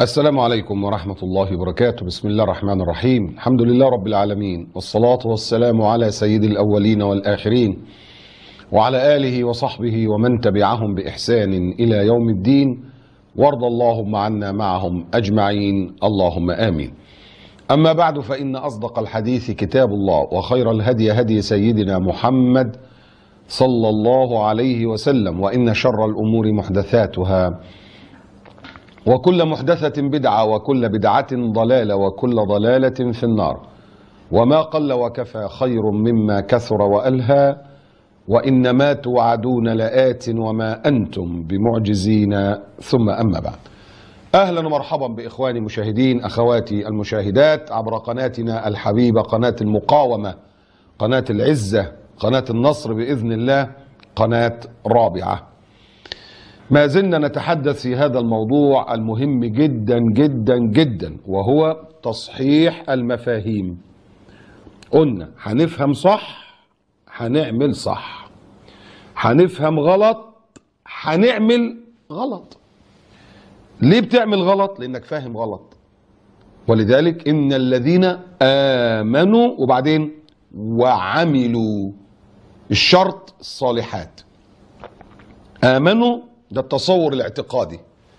السلام عليكم ورحمة الله وبركاته. بسم الله الرحمن الرحيم. الحمد لله رب العالمين، والصلاة والسلام على سيد الأولين والآخرين وعلى آله وصحبه ومن تبعهم بإحسان إلى يوم الدين، وارض اللهم عنا معهم أجمعين، اللهم آمين. أما بعد، فإن أصدق الحديث كتاب الله، وخير الهدي هدي سيدنا محمد صلى الله عليه وسلم، وإن شر الأمور محدثاتها، وكل محدثة بدعة، وكل بدعة ضلالة، وكل ضلالة في النار. وما قل وكفى خير مما كثر وألهى، وإنما توعدون لآت وما أنتم بمعجزين. ثم أما بعد، أهلا ومرحبا بإخواني المشاهدين، أخواتي المشاهدات، عبر قناتنا الحبيبة، قناة المقاومة، قناة العزة، قناة النصر بإذن الله، قناة رابعة. ما زلنا نتحدث في هذا الموضوع المهم جدا جدا جدا، وهو تصحيح المفاهيم. قلنا هنفهم صح هنعمل صح، هنفهم غلط هنعمل غلط. ليه بتعمل غلط؟ لأنك فاهم غلط. ولذلك إن الذين آمنوا وبعدين وعملوا، الشرط الصالحات. آمنوا ده التصور الاعتقادي،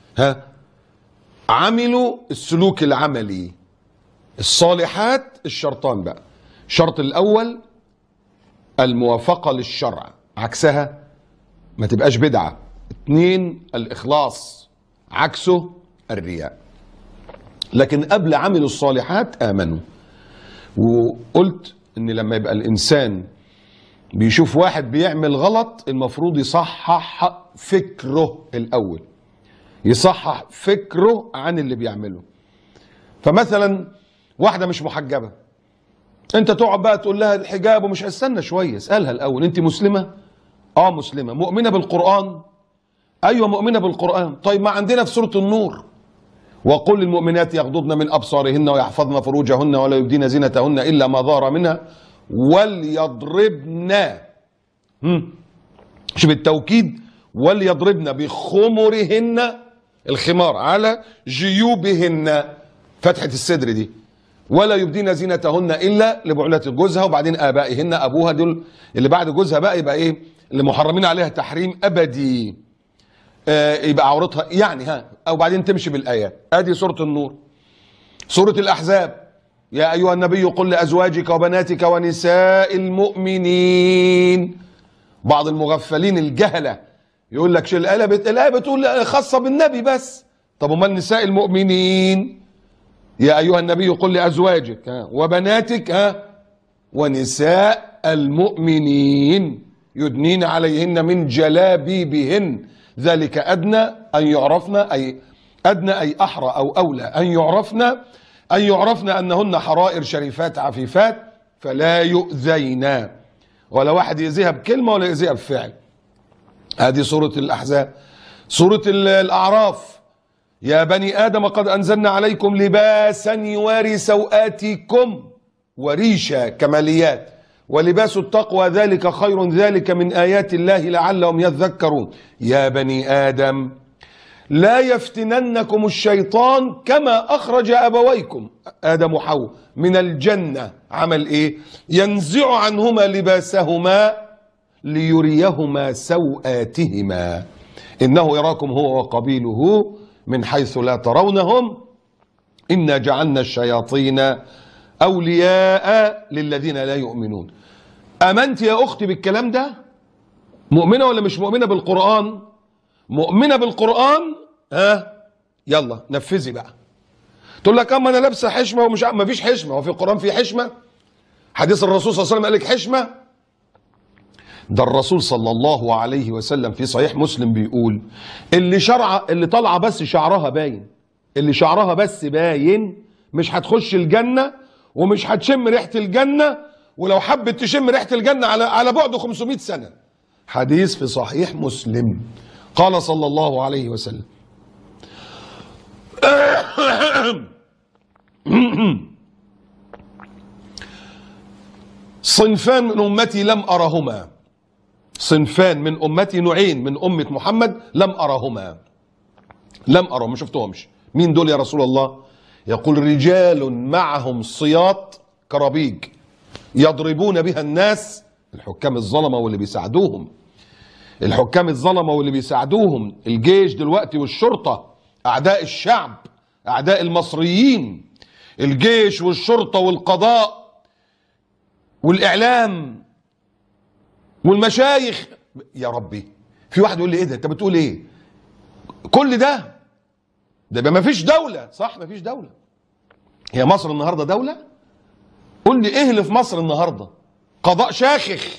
عملوا السلوك العملي، الصالحات الشرطان بقى. الشرط الأول الموافقة للشرع، عكسها ما تبقاش بدعة. 2 الإخلاص، عكسه الرياء. لكن قبل عملوا الصالحات آمنوا. وقلت إن لما يبقى الإنسان بيشوف واحد بيعمل غلط، المفروض يصحح فكره الأول، يصحح فكره عن اللي بيعمله. فمثلا واحدة مش محجبة، انت تقعد بقى تقول لها الحجاب ومش هستنى شوية، اسألها الأول انت مسلمة؟ اه مسلمة. مؤمنة بالقرآن؟ ايوه مؤمنة بالقرآن. طيب ما عندنا في سورة النور وقل للمؤمنات يغضضن من أبصارهن ويحفظن فروجهن ولا يبدين زينتهن إلا ما ظهر منها وليضربن، شوف التوكيد، وليضربن بخمرهن، الخمار، على جيوبهن، فتحة الصدر دي، ولا يبدين زينتهن إلا لبعولات جوزها، وبعدين آبائهن، أبوها، دول اللي بعد جوزها بقى يبقى إيه؟ اللي محرمين عليها تحريم أبدي، يبقى عورتها يعني، أو بعدين تمشي بالآيات. أدي سورة النور. سورة الأحزاب، يا أيها النبي قل لأزواجك وبناتك ونساء المؤمنين. بعض المغفلين الجهلة يقول لك شو الآية بتقول خاصة بالنبي بس. طب وما نساء المؤمنين؟ يا أيها النبي قل لأزواجك وبناتك ونساء المؤمنين يدنين عليهن من جلابيبهن ذلك أدنى أن يعرفن، أي أدنى أي أحرى أو أولى أن يعرفن أنهن حرائر شريفات عفيفات فلا يؤذين، ولا واحد يأذيها بكلمة ولا يأذيها بفعل. هذه سورة الأحزاب. سورة الأعراف، يا بني آدم قد أنزلنا عليكم لباسا يواري سوآتكم وريشا، كماليات، ولباس التقوى ذلك خير، ذلك من آيات الله لعلهم يذكرون. يا بني آدم لا يفتننكم الشيطان كما أخرج أبويكم آدم وحواء من الجنة. عمل إيه؟ ينزع عنهما لباسهما ليريهما سوآتهما إنه يراكم هو وقبيله من حيث لا ترونهم إنا جعلنا الشياطين أولياء للذين لا يؤمنون. آمنت يا أختي بالكلام ده؟ مؤمنة ولا مش مؤمنة بالقرآن؟ مؤمنة بالقرآن؟ يلا نفذي بقى. تقول لك اما انا لابسه حشمه ومش ما فيش حشمه، هو في القرآن في حشمه؟ حديث الرسول صلى الله عليه وسلم قال لك حشمه؟ ده الرسول صلى الله عليه وسلم في صحيح مسلم بيقول اللي طالعه بس شعرها باين، اللي شعرها بس باين مش هتخش الجنه ومش هتشم ريحه الجنه، ولو حبت تشم ريحه الجنه على بعد 500 سنه. حديث في صحيح مسلم. قال صلى الله عليه وسلم صنفان من أمتي لم أرهما، صنفان من أمتي، نوعين من أمة محمد لم أرهما، ما شفتهمش. مين دول يا رسول الله؟ يقول رجال معهم صياط كرابيج يضربون بها الناس، الحكام الظلمة واللي بيساعدوهم، الحكام الظلمة واللي بيساعدوهم، الجيش دلوقتي والشرطة، أعداء الشعب، أعداء المصريين، الجيش والشرطة والقضاء والإعلام والمشايخ. يا ربي، في واحد يقول لي ايه ده؟ انت بتقول ايه؟ كل ده يبقى ما فيش دولة، صح؟ ما فيش دولة. هي مصر النهارده دولة؟ قول لي ايه اللي في مصر النهارده؟ قضاء شاخخ،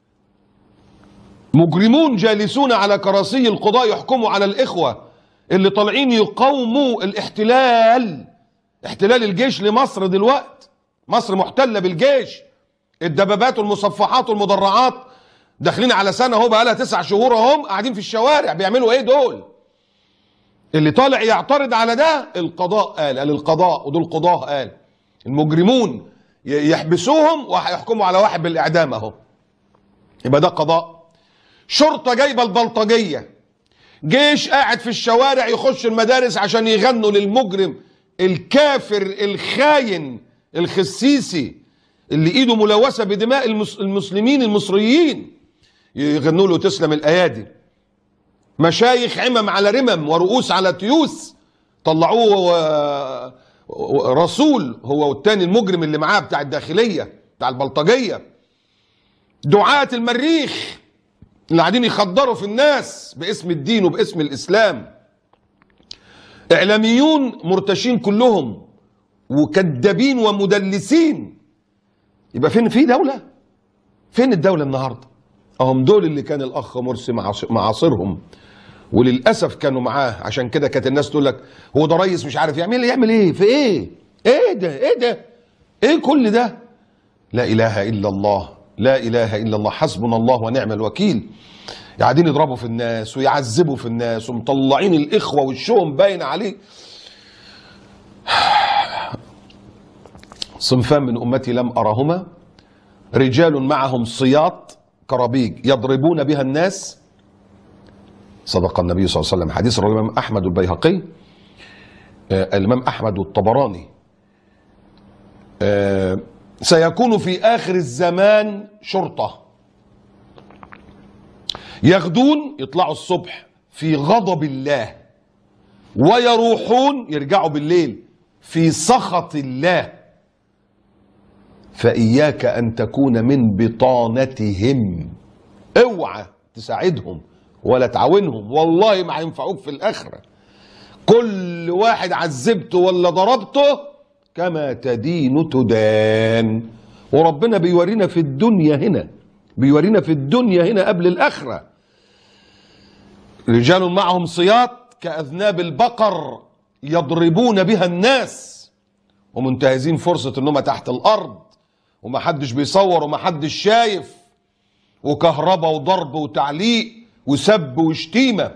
مجرمون جالسون على كراسي القضاء يحكموا على الإخوة اللي طالعين يقاوموا الاحتلال، احتلال الجيش لمصر. دلوقتي مصر محتلة بالجيش، الدبابات والمصفحات والمدرعات داخلين على سنة اهو، بقى لها 9 شهور اهم قاعدين في الشوارع. بيعملوا ايه دول؟ اللي طالع يعترض على ده القضاء قال القضاء، ودول قضاه قال المجرمون يحبسوهم وهيحكموا على واحد بالإعدام اهو. يبقى ده قضاء. شرطة جايبة البلطجية، جيش قاعد في الشوارع يخش المدارس عشان يغنوا للمجرم الكافر الخاين الخسيسي اللي ايده ملوثة بدماء المسلمين المصريين، يغنوا له تسلم الأيادي. مشايخ عمم على رمم ورؤوس على تيوس، طلعوه رسول هو والتاني المجرم اللي معاه بتاع الداخلية بتاع البلطجية. دعاة المريخ اللي قاعدين يخدروا في الناس باسم الدين وباسم الإسلام. إعلاميون مرتشين كلهم وكذابين ومدلسين. يبقى فين في دولة؟ فين الدولة النهاردة؟ اهم دول اللي كان الأخ مرسي معاصرهم، وللأسف كانوا معاه. عشان كده كانت الناس تقول لك هو ده ريس مش عارف يعمل ايه في ايه؟ ايه ده؟ ايه ده؟ ايه كل ده؟ لا إله إلا الله، لا إله إلا الله، حسبنا الله ونعم الوكيل. قاعدين يضربوا في الناس ويعذبوا في الناس ومطلعين الإخوة وشهم باين عليه. صنفان من أمتي لم أرهما، رجال معهم صياط كرابيج يضربون بها الناس. صدق النبي صلى الله عليه وسلم. حديث رواه الإمام أحمد والبيهقي، الإمام أحمد والطبراني. سيكون في آخر الزمان شرطة يغدون، يطلعوا الصبح في غضب الله، ويروحون يرجعوا بالليل في سخط الله. فإياك أن تكون من بطانتهم، اوعى تساعدهم ولا تعاونهم، والله ما هينفعوك في الآخرة. كل واحد عذبته ولا ضربته كما تدين تدان. وربنا بيورينا في الدنيا هنا، بيورينا في الدنيا هنا قبل الآخرة. رجال معهم صياط كأذناب البقر يضربون بها الناس، ومنتهزين فرصة انهم تحت الأرض ومحدش بيصور ومحدش شايف، وكهرباء وضرب وتعليق وسب وشتيمة.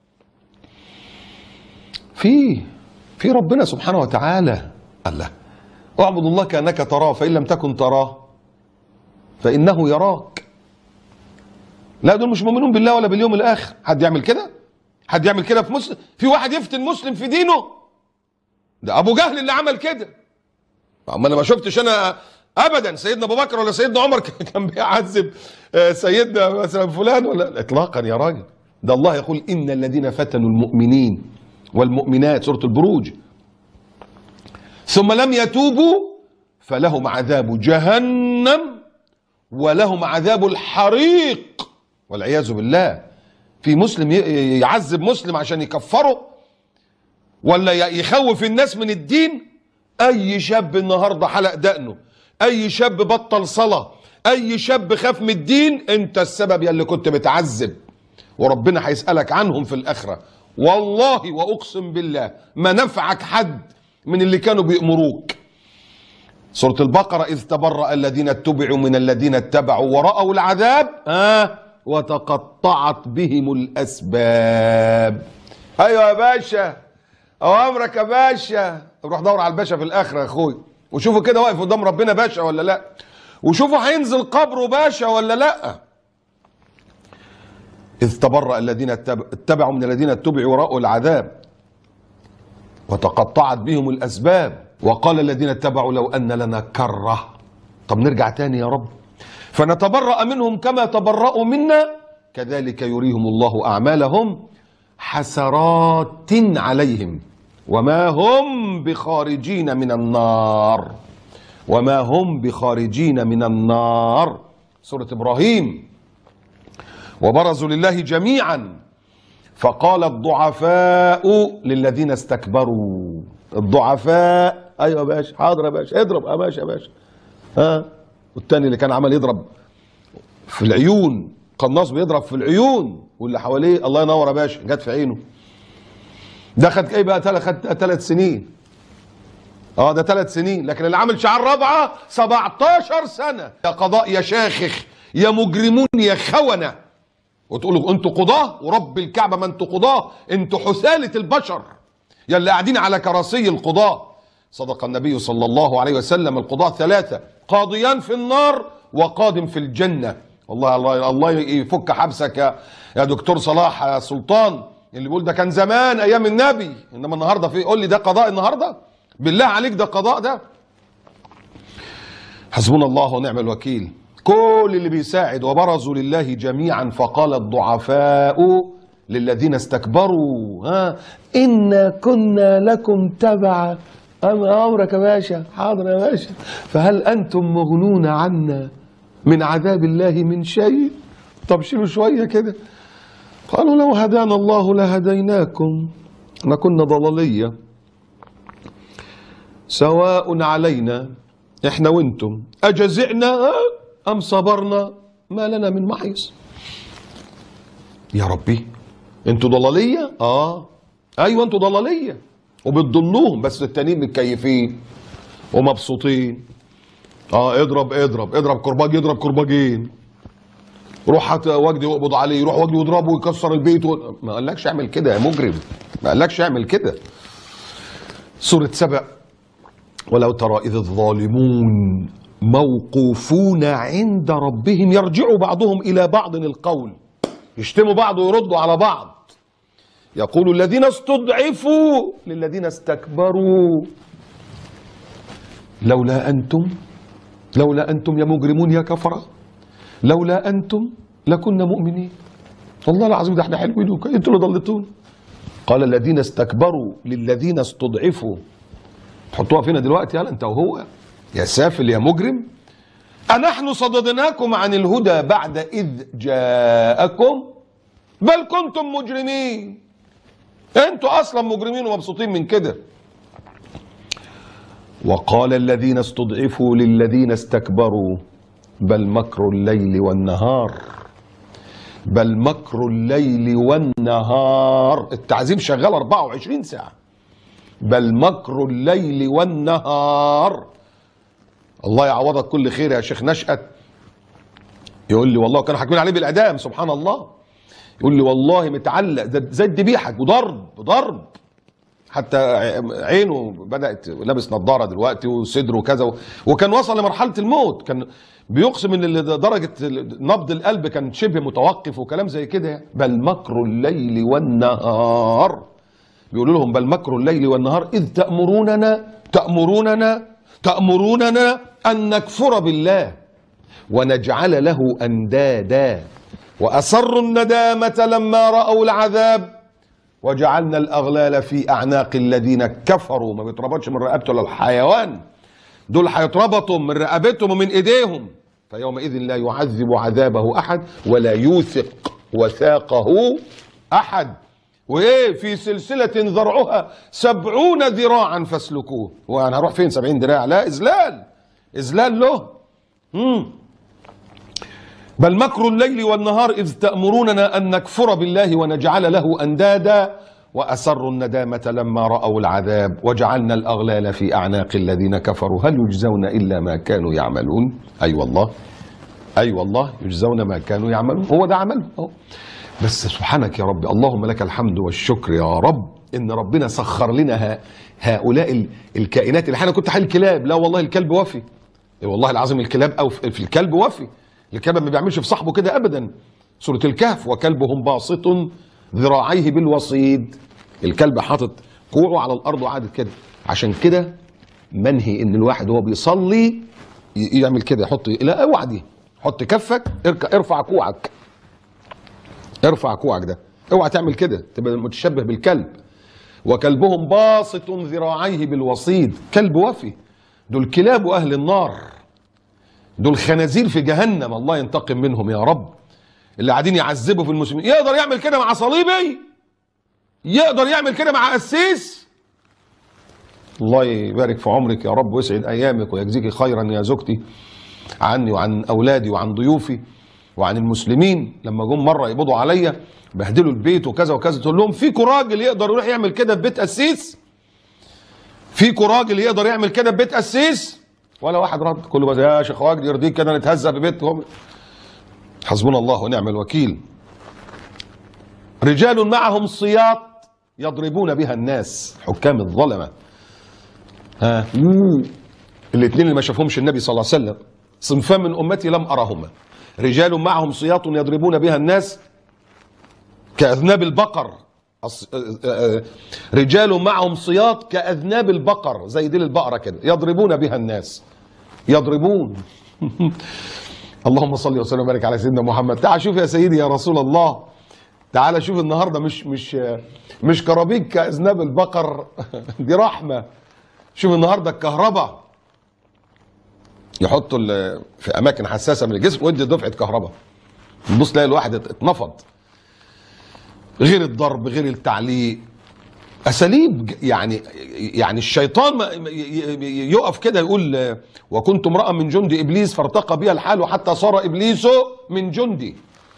في ربنا سبحانه وتعالى. الله، اعبد الله كأنك تراه فإن لم تكن تراه فإنه يراك. لا، دول مش مؤمنون بالله ولا باليوم الآخر. حد يعمل كده؟ حد يعمل كده في مسلم؟ في واحد يفتن مسلم في دينه؟ ده أبو جهل اللي عمل كده. أما أنا ما شفتش أنا أبدا سيدنا أبو بكر ولا سيدنا عمر كان بيعذب سيدنا مثلا فلان ولا إطلاقا يا راجل. ده الله يقول إن الذين فتنوا المؤمنين والمؤمنات، سورة البروج، ثم لم يتوبوا فلهم عذاب جهنم ولهم عذاب الحريق والعياذ بالله. في مسلم يعذب مسلم عشان يكفره ولا يخوف الناس من الدين؟ اي شاب النهارده حلق دقنه، اي شاب بطل صلاة، اي شاب خاف من الدين، انت السبب يا اللي كنت بتعذب، وربنا هيسألك عنهم في الآخرة. والله وأقسم بالله ما نفعك حد من اللي كانوا بيأمروك. سورة البقرة إذ تبرأ الذين اتبعوا من الذين اتبعوا ورأوا العذاب وتقطعت بهم الأسباب. أيوة يا باشا، أوامرك يا باشا. روح دور على الباشا في الآخرة يا أخوي، وشوفوا كده واقف قدام ربنا باشا ولا لأ، وشوفوا هينزل قبره باشا ولا لأ. إذ تبرأ الذين اتبعوا من الذين اتبعوا ورأوا العذاب وتقطعت بهم الأسباب. وقال الذين اتبعوا لو أن لنا كرة. طب نرجع تاني يا رب، فنتبرأ منهم كما تبرأوا منا كذلك يريهم الله أعمالهم حسرات عليهم وما هم بخارجين من النار. وما هم بخارجين من النار. سورة إبراهيم. وبرزوا لله جميعا فقال الضعفاء للذين استكبروا. الضعفاء، ايوه يا باشا، حاضر يا باشا، اضرب يا باشا، يا باشا. ها، والتاني اللي كان عمال يضرب في العيون، قناص بيضرب في العيون واللي حواليه، الله ينور يا باشا، جت في عينه. ده خد ايه بقى؟ خد 3 سنين. ده 3 سنين، لكن اللي عامل شعار رابعه 17 سنه. يا قضاء يا شاخخ يا مجرمون يا خونه. وتقولوا انتوا قضاه؟ ورب الكعبه ما انتوا قضاه، انتوا حثاله البشر يا اللي قاعدين على كراسي القضاه. صدق النبي صلى الله عليه وسلم: القضاه 3، قاضيان في النار وقادم في الجنه. والله الله يفك حبسك يا دكتور صلاح يا سلطان. اللي بيقول ده كان زمان ايام النبي، انما النهارده في، قول لي ده قضاء النهارده؟ بالله عليك ده قضاء ده؟ حسبنا الله ونعم الوكيل. كل اللي بيساعد. وبرزوا لله جميعا فقال الضعفاء للذين استكبروا إنا كنا لكم تبعا. أمرك يا باشا، حاضر يا باشا. فهل أنتم مغنون عنا من عذاب الله من شيء؟ طب شيلوا شوية كده. قالوا لو هدانا الله لهديناكم لكنا ضلالية سواء علينا احنا وانتم أجزعنا أم صبرنا ما لنا من محيص. يا ربي انتوا ضلالية؟ ايوه انتوا ضلالية وبتضلوهم، بس التانيين متكيفين ومبسوطين. اضرب اضرب اضرب كرباج، يضرب كرباجين. روح هات وجدي واقبض عليه، يروح وجدي يضربه ويكسر البيت ما قالكش اعمل كده يا مجرم، ما قالكش اعمل كده. سورة سبأ: ولو ترى إذ الظالمون موقوفون عند ربهم يرجع بعضهم إلى بعض القول. يشتموا بعض ويردوا على بعض. يقول الذين استضعفوا للذين استكبروا لولا أنتم يا مجرمون يا كفرة، لولا أنتم لكنا مؤمنين. والله العظيم ده احنا حلوين، انتوا اللي ضلتون. قال الذين استكبروا للذين استضعفوا. تحطوها فينا دلوقتي يلا انت وهو يا سافل يا مجرم. أنحن صددناكم عن الهدى بعد إذ جاءكم بل كنتم مجرمين. انتوا أصلا مجرمين ومبسوطين من كده. وقال الذين استضعفوا للذين استكبروا بل مكر الليل والنهار. بل مكر الليل والنهار. التعذيب شغال 24 ساعة. بل مكر الليل والنهار. الله يعوضك كل خير يا شيخ نشأت. يقول لي والله كانوا حاكمين عليه بالإعدام، سبحان الله. يقول لي والله متعلق زي الذبيحة وضرب حتى عينه بدأت، لابس نظارة دلوقتي وصدره كذا، وكان وصل لمرحلة الموت. كان بيقسم ان درجة نبض القلب كان شبه متوقف وكلام زي كده. بل مكر الليل والنهار. بيقولوا لهم بل مكر الليل والنهار إذ تأمروننا أن نكفر بالله ونجعل له أندادا وأسروا الندامة لما رأوا العذاب وجعلنا الأغلال في أعناق الذين كفروا. ما بيتربطش من رقبته ولا الحيوان، دول هيتربطوا من رقبتهم ومن إيديهم. فيومئذ لا يعذب عذابه أحد ولا يوثق وثاقه أحد. وايه؟ في سلسلة ذرعها 70 ذراعا فاسلكوه. وانا هروح فين 70 ذراع؟ لا، اذلال له. بل مكر الليل والنهار إذ تأمروننا أن نكفر بالله ونجعل له أندادا وأسروا الندامة لما رأوا العذاب وجعلنا الأغلال في أعناق الذين كفروا هل يجزون إلا ما كانوا يعملون. أي والله يجزون ما كانوا يعملون. هو ده عملهم. بس سبحانك يا رب، اللهم لك الحمد والشكر يا رب ان ربنا سخر لنا هؤلاء الكائنات اللي احنا كنت حال الكلاب. لا والله الكلب وفي، والله العظيم الكلاب او في الكلب وفي. الكلب ما بيعملش في صاحبه كده ابدا. سورة الكهف: وكلبهم باسط ذراعيه بالوصيد. الكلب حاطط كوعه على الارض وقعدت كده. عشان كده منهي ان الواحد وهو بيصلي يعمل كده، يحط، لا اوعى دي، حط كفك، ارفع كوعك، ارفع كوعك ده، اوعى تعمل كده، تبقى متشبه بالكلب. وكلبهم باسط ذراعيه بالوصيد، كلب وفي، دول كلاب اهل النار، دول خنازير في جهنم، الله ينتقم منهم يا رب. اللي قاعدين يعذبوا في المسلمين، يقدر يعمل كده مع صليبي؟ يقدر يعمل كده مع قسيس؟ الله يبارك في عمرك يا رب ويسعد ايامك ويجزيك خيرا يا زوجتي عني وعن اولادي وعن ضيوفي وعن المسلمين. لما جم مره يقبضوا عليا بهدلوا البيت وكذا وكذا، تقول لهم فيكوا راجل يقدر يروح يعمل كده في بيت قسيس؟ فيكوا راجل يقدر يعمل كده في بيت قسيس؟ ولا واحد رد، كله بس يا شيخ واجد يرضيك كده نتهزأ في بيتهم. حسبنا الله ونعم الوكيل. رجال معهم سياط يضربون بها الناس، حكام الظلمه. ها الاثنين اللي ما شافهمش النبي صلى الله عليه وسلم، صنفان من امتي لم ارهما، رجال معهم سياط يضربون بها الناس كاذناب البقر. رجال معهم سياط كاذناب البقر، زي ديل البقره كده، يضربون بها الناس، يضربون. اللهم صل وسلم وبارك على سيدنا محمد. تعال شوف يا سيدي يا رسول الله، تعال شوف النهارده مش كرابيك كاذناب البقر، دي رحمه. شوف النهارده الكهرباء يحطوا في اماكن حساسه من الجسم ويدي دفعه كهرباء، نبص تلاقي الواحد اتنفض. غير الضرب، غير التعليق، اساليب يعني الشيطان يقف كده يقول وكنت امرأ من جند ابليس فارتقى بي الحال حتى صار ابليس من جندي.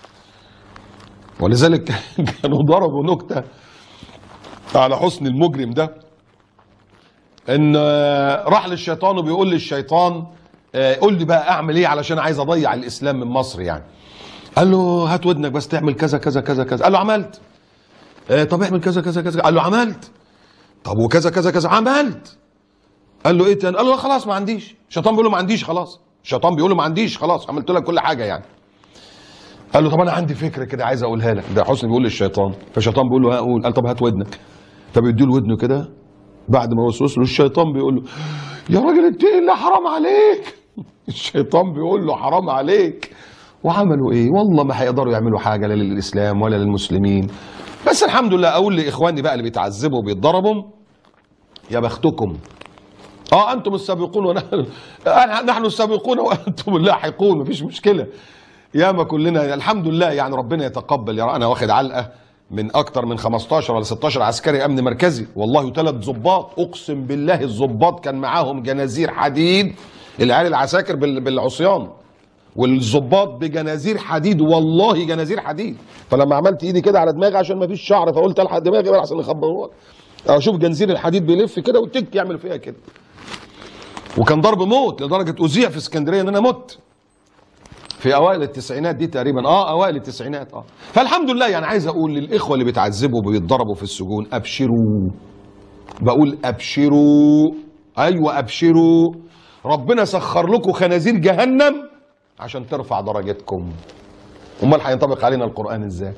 ولذلك كانوا ضربوا نكته على حسن المجرم ده، ان راح للشيطان وبيقول للشيطان قول لي بقى اعمل ايه علشان عايز اضيع الاسلام من مصر يعني. قال له هات ودنك بس تعمل كذا كذا كذا كذا. قال له عملت. طب اعمل كذا كذا كذا. قال له عملت. طب وكذا كذا كذا. عملت. قال له ايه تاني؟ قال له خلاص ما عنديش. الشيطان بيقول له ما عنديش خلاص، الشيطان بيقول له ما عنديش خلاص، عملت لك كل حاجه يعني. قال له طب انا عندي فكره كده عايز اقولها لك. ده حسني بيقول للشيطان، فالشيطان بيقول له هقول. قال طب هات ودنك. فبيدي له ودنه كده، بعد ما وسوس له الشيطان بيقول له يا راجل اتقي الله حرام عليك. الشيطان بيقول له حرام عليك. وعملوا ايه؟ والله ما هيقدروا يعملوا حاجه لا للاسلام ولا للمسلمين. بس الحمد لله اقول لاخواني بقى اللي بيتعذبوا وبيتضربوا يا بختكم. انتم السابقون ونحن نحن السابقون وانتم اللاحقون، مفيش مشكله. ياما كلنا الحمد لله يعني ربنا يتقبل. يا انا واخد علقه من اكتر من 15 ولا 16 عسكري امن مركزي والله، 3 ضباط اقسم بالله الضباط كان معاهم جنازير حديد، العيال العساكر بالعصيان والضباط بجنازير حديد، والله جنازير حديد. فلما عملت ايدي كده على دماغي عشان ما فيش شعر فقلت الحق دماغي بقى احسن يخبطوها، اشوف جنزير الحديد بيلف كده وتك يعمل فيها كده. وكان ضرب موت لدرجه اذيع في اسكندريه ان انا مت في اوائل التسعينات دي تقريبا، اوائل التسعينات. فالحمد لله يعني عايز اقول للاخوه اللي بيتعذبوا وبيتضربوا في السجون ابشروا، بقول ابشروا، ايوه ابشروا، ربنا سخر لكم خنازير جهنم عشان ترفع درجتكم. امال هينطبق علينا القران ازاي؟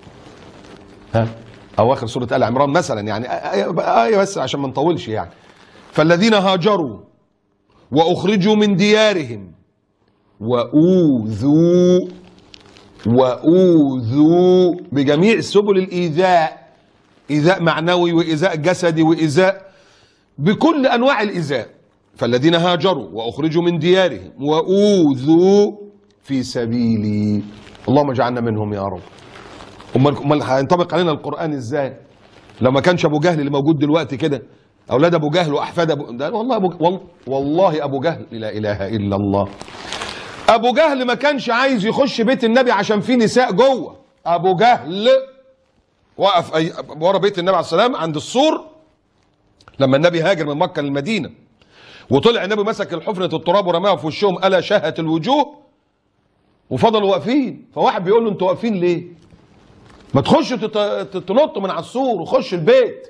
اواخر سوره ال عمران مثلا، يعني ايه بس عشان ما نطولش يعني. فالذين هاجروا واخرجوا من ديارهم وأوذوا بجميع سبل الإيذاء، إيذاء معنوي وإيذاء جسدي وإيذاء بكل أنواع الإيذاء. فالذين هاجروا وأخرجوا من ديارهم وأوذوا في سبيلي، اللهم اجعلنا منهم يا رب. امال هينطبق علينا القرآن ازاي؟ لو ما كانش ابو جهل اللي موجود دلوقتي كده، اولاد ابو جهل واحفاد ده والله والله ابو جهل لا اله الا الله. ابو جهل ما كانش عايز يخش بيت النبي عشان فيه نساء جوه. ابو جهل وقف ورا بيت النبي عليه السلام عند السور لما النبي هاجر من مكه للمدينه، وطلع النبي مسك الحفنه التراب ورماها في وشهم الا شهت الوجوه، وفضلوا واقفين. فواحد بيقول له انتوا واقفين ليه؟ ما تخشوا تنطوا من على السور وخش البيت.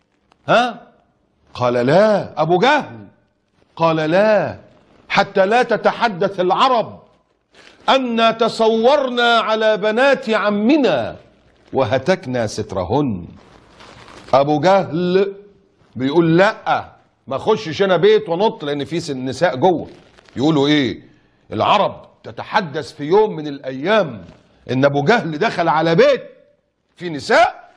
قال لا. ابو جهل قال لا، حتى لا تتحدث العرب أن تصورنا على بنات عمنا وهتكنا سترهن. أبو جهل بيقول لا ما اخشش انا بيت ونط لان في نساء جوه. يقولوا ايه؟ العرب تتحدث في يوم من الايام ان ابو جهل دخل على بيت في نساء،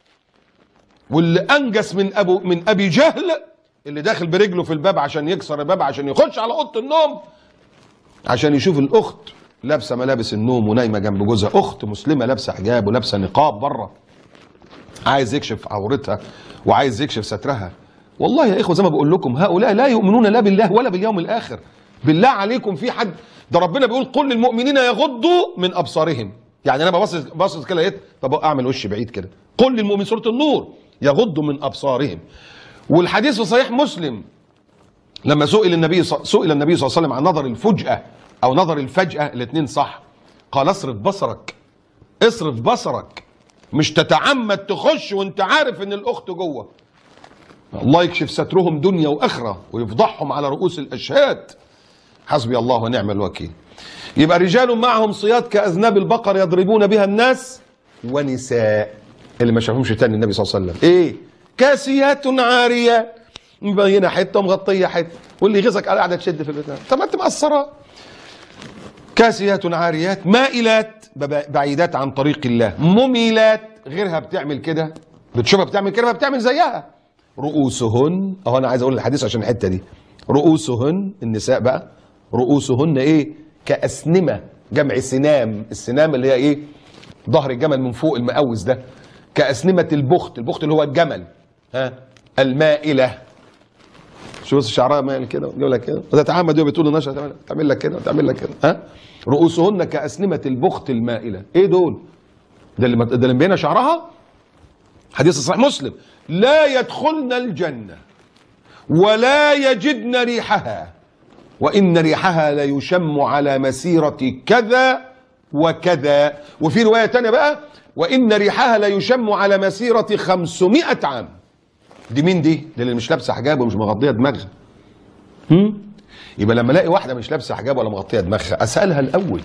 واللي انجس من ابي جهل اللي داخل برجله في الباب عشان يكسر الباب عشان يخش على اوضه النوم عشان يشوف الاخت لابسه ملابس النوم ونايمه جنب جوزها، اخت مسلمه لابسه حجاب ولابسه نقاب بره، عايز يكشف عورتها وعايز يكشف سترها. والله يا اخوه زي ما بقول لكم هؤلاء لا يؤمنون لا بالله ولا باليوم الاخر. بالله عليكم في حد ده ربنا بيقول قل للمؤمنين يغضوا من ابصارهم. يعني انا باصص كده لقيت طب اعمل وش بعيد كده. قل للمؤمنين سوره النور يغضوا من ابصارهم. والحديث في صحيح مسلم لما سئل النبي صلى الله عليه وسلم عن نظر الفجأة او نظر الفجأة، الاثنين صح، قال اصرف بصرك، اصرف بصرك، مش تتعمد تخش وانت عارف ان الاخت جوه. الله يكشف سترهم دنيا واخره ويفضحهم على رؤوس الاشهاد. حسبي الله ونعم الوكيل. يبقى رجال معهم صياد كاذناب البقر يضربون بها الناس، ونساء اللي ما شافهمش تاني النبي صلى الله عليه وسلم ايه؟ كاسيات عاريات، مبينه حته ومغطيه حته، واللي يغيظك قاعده تشد في البتاع. طب ما انت مقصره. كاسيات عاريات مائلات بعيدات عن طريق الله، مميلات غيرها بتعمل كده، بتشوفها بتعمل كده فبتعمل زيها. رؤوسهن، اهو انا عايز اقول الحديث عشان الحته دي، رؤوسهن النساء بقى، رؤوسهن ايه؟ كأسنمة، جمع سنام، السنام اللي هي ايه؟ ظهر الجمل من فوق المقوس ده، كأسنمة البخت، البخت اللي هو الجمل، ها، المائلة. شو بس شعرها مائل كده ويقول لك كده، وتتعمد بتقول النشأة تعمل لك كده وتعمل لك كده، ها؟ رؤوسهن كأسنمة البخت المائلة، ايه دول؟ ده اللي مبينه شعرها؟ حديث صحيح مسلم، لا يدخلن الجنة ولا يجدن ريحها وإن ريحها ليشم على مسيرة كذا وكذا. وفي رواية تانية بقى وإن ريحها ليشم على مسيرة 500 عام. دي مين دي؟ دي اللي مش لابسة حجاب ومش مغطية دماغها. يبقى لما الاقي واحدة مش لابسة حجاب ولا مغطية دماغها أسألها الأول.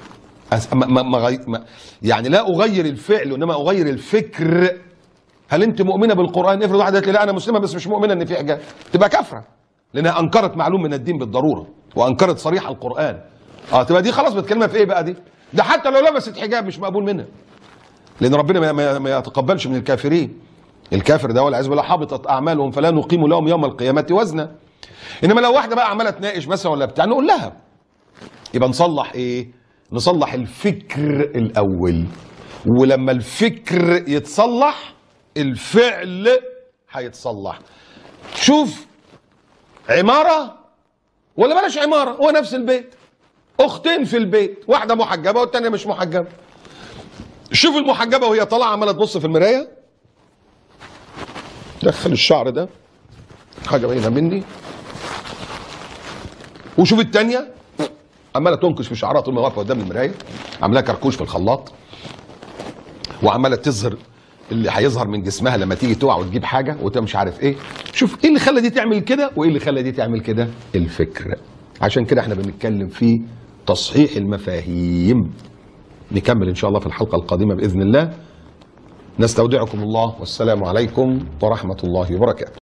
يعني لا أغير الفعل وإنما أغير الفكر. هل أنت مؤمنة بالقرآن؟ افرض واحدة قالت لي لا أنا مسلمة بس مش مؤمنة إن في حجاب، تبقى كافرة. لأنها أنكرت معلوم من الدين بالضرورة وأنكرت صريح القرآن. تبقى دي خلاص بتكلمها في إيه بقى دي؟ ده حتى لو لبست حجاب مش مقبول منها. لأن ربنا ما يتقبلش من الكافرين. الكافر ده والعياذ بالله حبطت أعمالهم فلا نقيم لهم يوم القيامة وزنا. إنما لو واحدة بقى عمالة تناقش مثلا ولا بتاع نقول لها. يبقى نصلح إيه؟ نصلح الفكر الأول. ولما الفكر يتصلح الفعل هيتصلح. شوف عمارة ولا بلاش عمارة، هو نفس البيت، اختين في البيت، واحدة محجبة والتانية مش محجبة. شوف المحجبة وهي طالعة عمالة تبص في المراية، دخل الشعر ده حاجة باينة مني، وشوف التانية عمالة تنكش في شعرها طول ما واقفة قدام المراية، عمالة كركوش في الخلاط، وعمالة تظهر اللي هيظهر من جسمها لما تيجي تقع وتجيب حاجه وانت مش عارف ايه. شوف ايه اللي خلى دي تعمل كده وايه اللي خلى دي تعمل كده؟ الفكر. عشان كده احنا بنتكلم في تصحيح المفاهيم. نكمل ان شاء الله في الحلقه القادمه باذن الله. نستودعكم الله والسلام عليكم ورحمه الله وبركاته.